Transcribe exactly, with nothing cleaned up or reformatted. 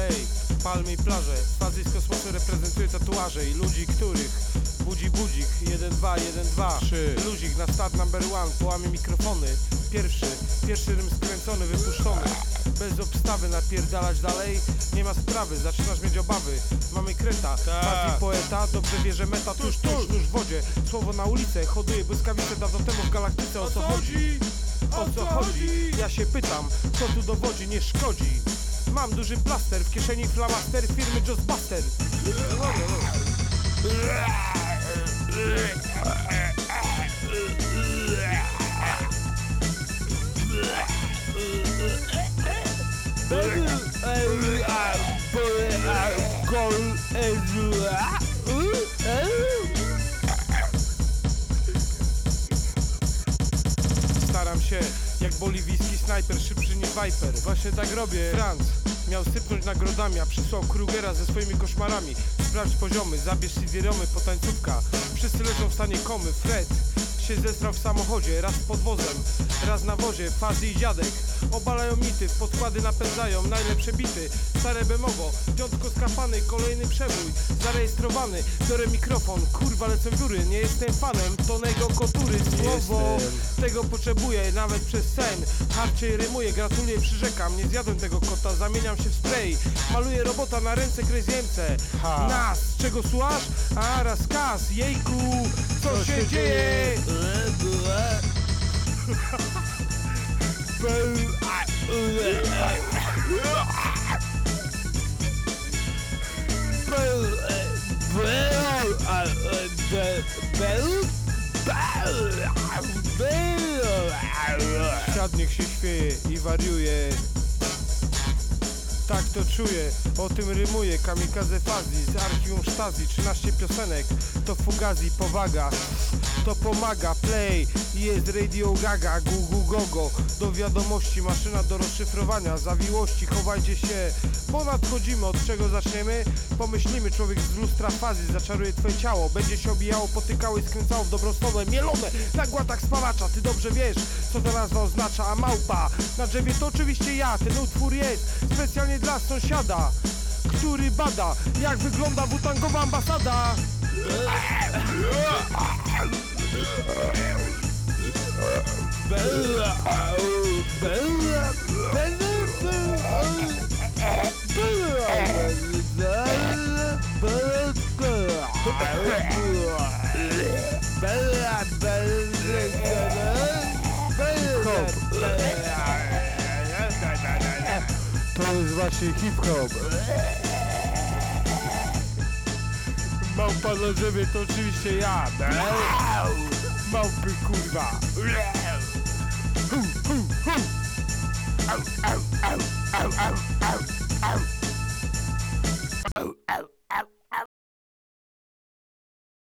Ej, palmy i plaże, Fazji z kosmosu reprezentuje tatuaże i ludzi, których budzi budzik. Jeden, dwa, jeden, dwa, trzy. Luzik na start number one, połamie mikrofony. Pierwszy, pierwszy rym skręcony, wypuszczony. Bez obstawy napierdalać dalej, nie ma sprawy, zaczynasz mieć obawy. Mamy kreta, Fazji poeta, dobrze wie, że meta tuż, tuż, tuż w wodzie. Słowo na ulicę, hoduje błyskawice dawno temu w galaktyce. O co chodzi? O co chodzi? Ja się pytam, co tu dowodzi, nie szkodzi. Mam duży plaster, w kieszeni flamaster firmy Ghostbuster. Staram się jak boliwijski snajper, szybszy niż Viper. Właśnie tak robię. Franz miał sypnąć nagrodami, a przysłał Krugera ze swoimi koszmarami. Sprawdź poziomy, zabierz C D-romy, potańcówka. Wszyscy leżą w stanie komy. Fred się zesrał w samochodzie, raz pod wozem, raz na wozie. Fazji i dziadek obalają mity, w podkłady napędzają najlepsze bity. Stare bemowo, piątko skapany, kolejny przebój zarejestrowany. Biorę mikrofon, kurwa lecę w góry. Nie jestem fanem Tonego Kotury. Słowo tego potrzebuję, nawet przez sen. Harciej rymuję, gratuluję, przyrzekam. Nie zjadłem tego kota, zamieniam się w spray. Maluję robota na ręce Crazy'emce. Nas, czego słuchasz? A rozkaz, jejku, co, co się, się dzieje? Świat niech się śmieje i wariuje. Tak to czuję, o tym rymuję. Kamikaze Fazji z archiwum Stazji. Trzynaście piosenek, to Fugazi, powaga. To pomaga, play, jest Radio Gaga. Gugu gogo, do wiadomości, maszyna do rozszyfrowania zawiłości, chowajcie się, bo nadchodzimy. Od czego zaczniemy? Pomyślimy, człowiek z lustra Fazji zaczaruje twoje ciało. Będzie się obijało, potykało i skręcało w dobrą stronę. Mielone na głatach spalacza, ty dobrze wiesz, co ta nazwa oznacza. A małpa na drzewie to oczywiście ja. Ten utwór jest specjalnie dla sąsiada, który bada, jak wygląda wutangowa ambasada. To jest właśnie hip-hop. Małpa na drzewie to oczywiście ja. Małpy kurwa. Hu, hu, hu. Au, au, au, au, au, au, au.